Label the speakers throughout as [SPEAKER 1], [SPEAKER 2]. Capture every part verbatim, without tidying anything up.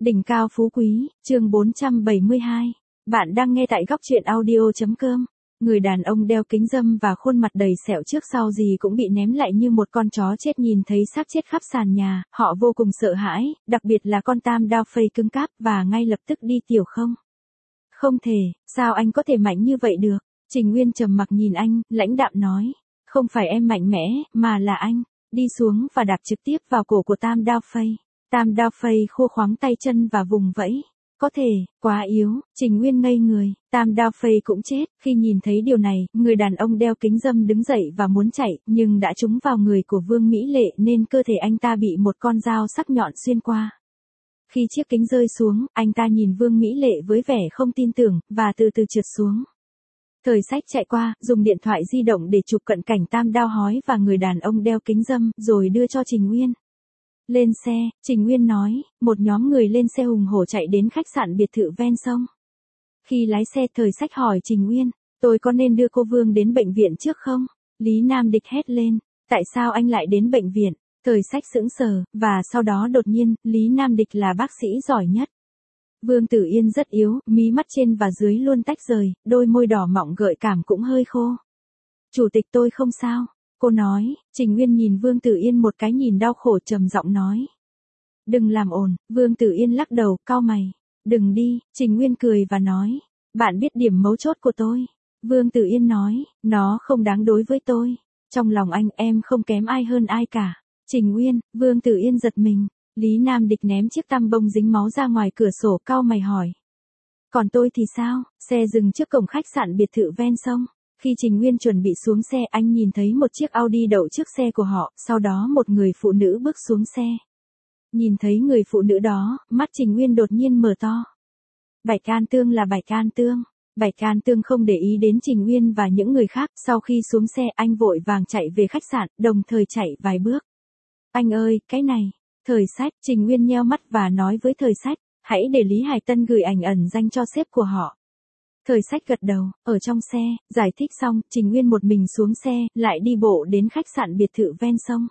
[SPEAKER 1] Đỉnh cao phú quý, chương bốn trăm bảy mươi hai. Bạn đang nghe tại góc truyện audio.com. Người đàn ông đeo kính râm và khuôn mặt đầy sẹo trước sau gì cũng bị ném lại như một con chó chết nhìn thấy xác chết khắp sàn nhà, họ vô cùng sợ hãi, đặc biệt là con tam đao phây cứng cáp và ngay lập tức đi tiểu không. Không thể, sao anh có thể mạnh như vậy được? Trình Nguyên trầm mặc nhìn anh, lãnh đạm nói. Không phải em mạnh mẽ, mà là anh. Đi xuống và đạp trực tiếp vào cổ của tam đao phây. Tam đao phây khô khoắng tay chân và vùng vẫy. Có thể, quá yếu, Trình Nguyên ngây người, tam đao phây cũng chết. Khi nhìn thấy điều này, người đàn ông đeo kính râm đứng dậy và muốn chạy, nhưng đã trúng vào người của Vương Mỹ Lệ nên cơ thể anh ta bị một con dao sắc nhọn xuyên qua. Khi chiếc kính rơi xuống, anh ta nhìn Vương Mỹ Lệ với vẻ không tin tưởng, và từ từ trượt xuống. Thời sách chạy qua, dùng điện thoại di động để chụp cận cảnh tam đao hói và người đàn ông đeo kính râm, rồi đưa cho Trình Nguyên. Lên xe, Trình Nguyên nói, một nhóm người lên xe hùng hổ chạy đến khách sạn biệt thự ven sông. Khi lái xe thời sách hỏi Trình Nguyên, tôi có nên đưa cô Vương đến bệnh viện trước không? Lý Nam Địch hét lên, tại sao anh lại đến bệnh viện? Thời sách sững sờ, và sau đó đột nhiên, Lý Nam Địch là bác sĩ giỏi nhất. Vương Tử Yên rất yếu, mí mắt trên và dưới luôn tách rời, đôi môi đỏ mọng gợi cảm cũng hơi khô. Chủ tịch tôi không sao. Cô nói, Trình Nguyên nhìn Vương Tử Yên một cái nhìn đau khổ trầm giọng nói. Đừng làm ồn, Vương Tử Yên lắc đầu, cau mày. Đừng đi, Trình Nguyên cười và nói. Bạn biết điểm mấu chốt của tôi. Vương Tử Yên nói, nó không đáng đối với tôi. Trong lòng anh em không kém ai hơn ai cả. Trình Nguyên, Vương Tử Yên giật mình. Lý Nam Địch ném chiếc tăm bông dính máu ra ngoài cửa sổ cau mày hỏi. Còn tôi thì sao? Xe dừng trước cổng khách sạn biệt thự ven sông. Khi Trình Nguyên chuẩn bị xuống xe anh nhìn thấy một chiếc Audi đậu trước xe của họ, sau đó một người phụ nữ bước xuống xe. Nhìn thấy người phụ nữ đó, mắt Trình Nguyên đột nhiên mở to. Bạch An Tương là Bạch An Tương. Bạch An Tương không để ý đến Trình Nguyên và những người khác, sau khi xuống xe anh vội vàng chạy về khách sạn, đồng thời chạy vài bước. Anh ơi, cái này. Thời sách, Trình Nguyên nheo mắt và nói với thời sách, hãy để Lý Hải Tân gửi ảnh ẩn danh cho sếp của họ. Thời sách gật đầu, ở trong xe, giải thích xong, Trình Nguyên một mình xuống xe, lại đi bộ đến khách sạn biệt thự ven sông.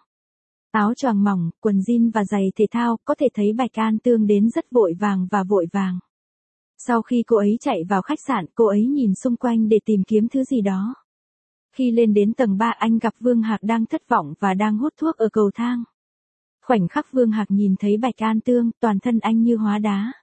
[SPEAKER 1] Áo choàng mỏng, quần jean và giày thể thao, có thể thấy Bạch An Tương đến rất vội vàng và vội vàng. Sau khi cô ấy chạy vào khách sạn, cô ấy nhìn xung quanh để tìm kiếm thứ gì đó. Khi lên đến tầng ba anh gặp Vương Hạc đang thất vọng và đang hút thuốc ở cầu thang. Khoảnh khắc Vương Hạc nhìn thấy Bạch An Tương, toàn thân anh như hóa đá.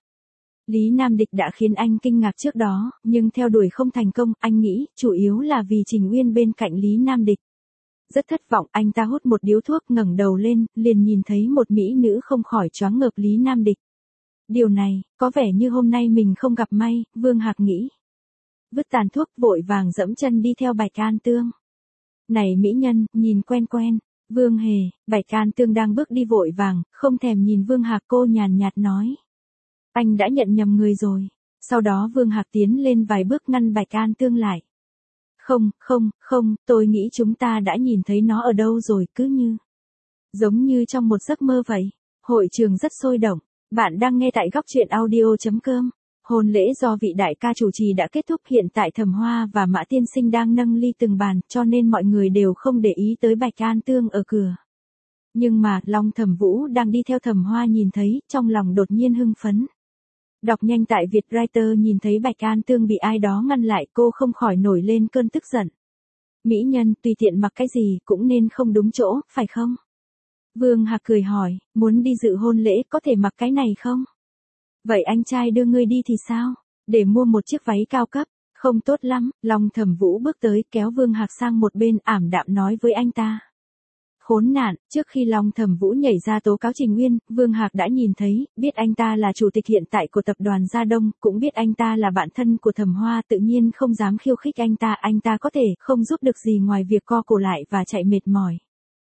[SPEAKER 1] Lý Nam Địch đã khiến anh kinh ngạc trước đó, nhưng theo đuổi không thành công, anh nghĩ, chủ yếu là vì Trình Nguyên bên cạnh Lý Nam Địch. Rất thất vọng, anh ta hút một điếu thuốc ngẩng đầu lên, liền nhìn thấy một mỹ nữ không khỏi choáng ngợp Lý Nam Địch. Điều này, có vẻ như hôm nay mình không gặp may, Vương Hạc nghĩ. Vứt tàn thuốc vội vàng dẫm chân đi theo Bạch An Tương. Này mỹ nhân, nhìn quen quen. Vương Hề, Bạch An Tương đang bước đi vội vàng, không thèm nhìn Vương Hạc cô nhàn nhạt nói. Anh đã nhận nhầm người rồi. Sau đó Vương Hạc tiến lên vài bước ngăn Bạch An Tương lại. Không, không, không, tôi nghĩ chúng ta đã nhìn thấy nó ở đâu rồi, cứ như. Giống như trong một giấc mơ vậy. Hội trường rất sôi động. Bạn đang nghe tại góc truyện audio.com. Hôn lễ do vị đại ca chủ trì đã kết thúc, hiện tại Thẩm Hoa và Mã Tiên Sinh đang nâng ly từng bàn, cho nên mọi người đều không để ý tới Bạch An Tương ở cửa. Nhưng mà, Long Thẩm Vũ đang đi theo Thẩm Hoa nhìn thấy, trong lòng đột nhiên hưng phấn. Đọc nhanh tại Vietwriter nhìn thấy Bạch An Tương bị ai đó ngăn lại, cô không khỏi nổi lên cơn tức giận. Mỹ nhân, tùy tiện mặc cái gì cũng nên không đúng chỗ, phải không? Vương Hạc cười hỏi, muốn đi dự hôn lễ có thể mặc cái này không? Vậy anh trai đưa ngươi đi thì sao? Để mua một chiếc váy cao cấp, không tốt lắm. Long Thẩm Vũ bước tới kéo Vương Hạc sang một bên, ảm đạm nói với anh ta. Khốn nạn, trước khi Long Thẩm Vũ nhảy ra tố cáo Trình Nguyên, Vương Hạc đã nhìn thấy, biết anh ta là chủ tịch hiện tại của tập đoàn Gia Đông, cũng biết anh ta là bạn thân của Thẩm Hoa, tự nhiên không dám khiêu khích anh ta, anh ta có thể không giúp được gì ngoài việc co cổ lại và chạy mệt mỏi.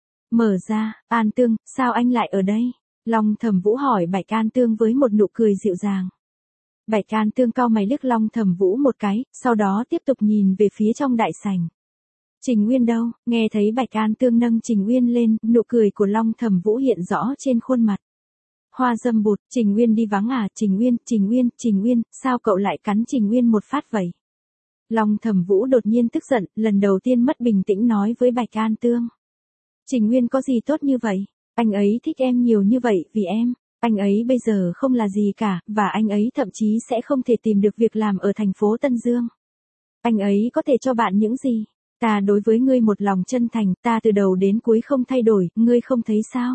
[SPEAKER 1] Mở ra, An Tương, sao anh lại ở đây? Long Thẩm Vũ hỏi Bạch An Tương với một nụ cười dịu dàng. Bạch An Tương cau mày liếc Long Thẩm Vũ một cái, sau đó tiếp tục nhìn về phía trong đại sảnh. Trình Nguyên đâu? Nghe thấy Bạch An Tương nâng Trình Nguyên lên, nụ cười của Long Thẩm Vũ hiện rõ trên khuôn mặt. Hoa dâm bụt, Trình Nguyên đi vắng à? Trình Nguyên, Trình Nguyên, Trình Nguyên, sao cậu lại cắn Trình Nguyên một phát vậy? Long Thẩm Vũ đột nhiên tức giận, lần đầu tiên mất bình tĩnh nói với Bạch An Tương. Trình Nguyên có gì tốt như vậy? Anh ấy thích em nhiều như vậy vì em. Anh ấy bây giờ không là gì cả, và anh ấy thậm chí sẽ không thể tìm được việc làm ở thành phố Tân Dương. Anh ấy có thể cho bạn những gì? Ta đối với ngươi một lòng chân thành, ta từ đầu đến cuối không thay đổi, ngươi không thấy sao?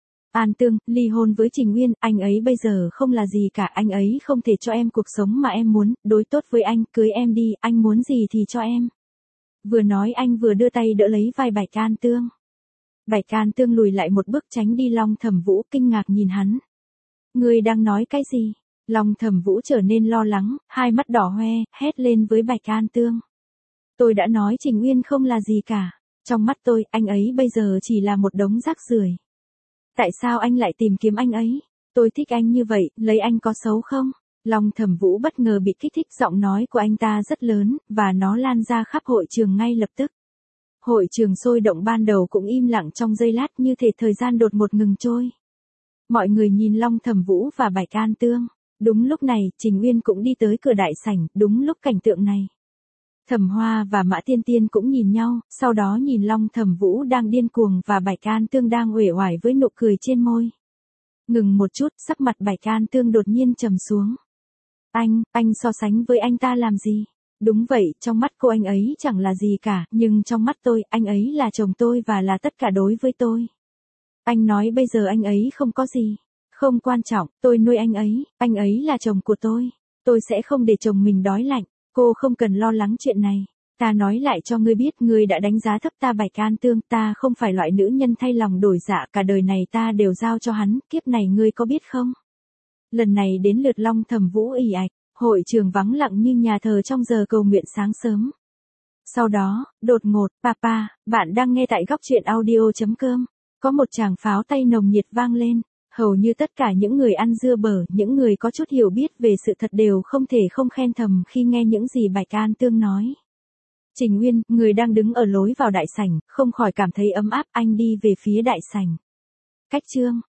[SPEAKER 1] An Tương, ly hôn với Trình Uyên, anh ấy bây giờ không là gì cả, anh ấy không thể cho em cuộc sống mà em muốn, đối tốt với anh, cưới em đi, anh muốn gì thì cho em. Vừa nói anh vừa đưa tay đỡ lấy vai Bạch An Tương. Bạch An Tương lùi lại một bước tránh đi. Long Thẩm Vũ kinh ngạc nhìn hắn. Ngươi đang nói cái gì? Long Thẩm Vũ trở nên lo lắng, hai mắt đỏ hoe, hét lên với Bạch An Tương. Tôi đã nói Trình Uyên không là gì cả. Trong mắt tôi, anh ấy bây giờ chỉ là một đống rác rưởi. Tại sao anh lại tìm kiếm anh ấy? Tôi thích anh như vậy, lấy anh có xấu không? Long Thẩm Vũ bất ngờ bị kích thích, giọng nói của anh ta rất lớn, và nó lan ra khắp hội trường ngay lập tức. Hội trường sôi động ban đầu cũng im lặng trong giây lát, như thể thời gian đột ngột ngừng trôi. Mọi người nhìn Long Thẩm Vũ và Bạch An Tương. Đúng lúc này, Trình Uyên cũng đi tới cửa đại sảnh, đúng lúc cảnh tượng này. Thẩm Hoa và Mã Tiên Tiên cũng nhìn nhau, sau đó nhìn Long Thẩm Vũ đang điên cuồng và Bạch An Tương đang uể oải với nụ cười trên môi. Ngừng một chút, sắc mặt Bạch An Tương đột nhiên trầm xuống. Anh, anh so sánh với anh ta làm gì? Đúng vậy, trong mắt cô anh ấy chẳng là gì cả, nhưng trong mắt tôi, anh ấy là chồng tôi và là tất cả đối với tôi. Anh nói bây giờ anh ấy không có gì. Không quan trọng, tôi nuôi anh ấy, anh ấy là chồng của tôi. Tôi sẽ không để chồng mình đói lạnh. Cô không cần lo lắng chuyện này. Ta nói lại cho ngươi biết, ngươi đã đánh giá thấp ta Bạch An Tương, ta không phải loại nữ nhân thay lòng đổi dạ, cả đời này ta đều giao cho hắn, kiếp này ngươi có biết không? Lần này đến lượt Long Thẩm Vũ ì ạch, hội trường vắng lặng như nhà thờ trong giờ cầu nguyện sáng sớm. Sau đó, đột ngột, papa, bạn đang nghe tại góc truyện audio chấm com, có một tràng pháo tay nồng nhiệt vang lên. Hầu như tất cả những người ăn dưa bở, những người có chút hiểu biết về sự thật đều không thể không khen thầm khi nghe những gì Bạch An Tương nói. Trình Uyên, người đang đứng ở lối vào đại sảnh, không khỏi cảm thấy ấm áp, anh đi về phía đại sảnh. Cách chương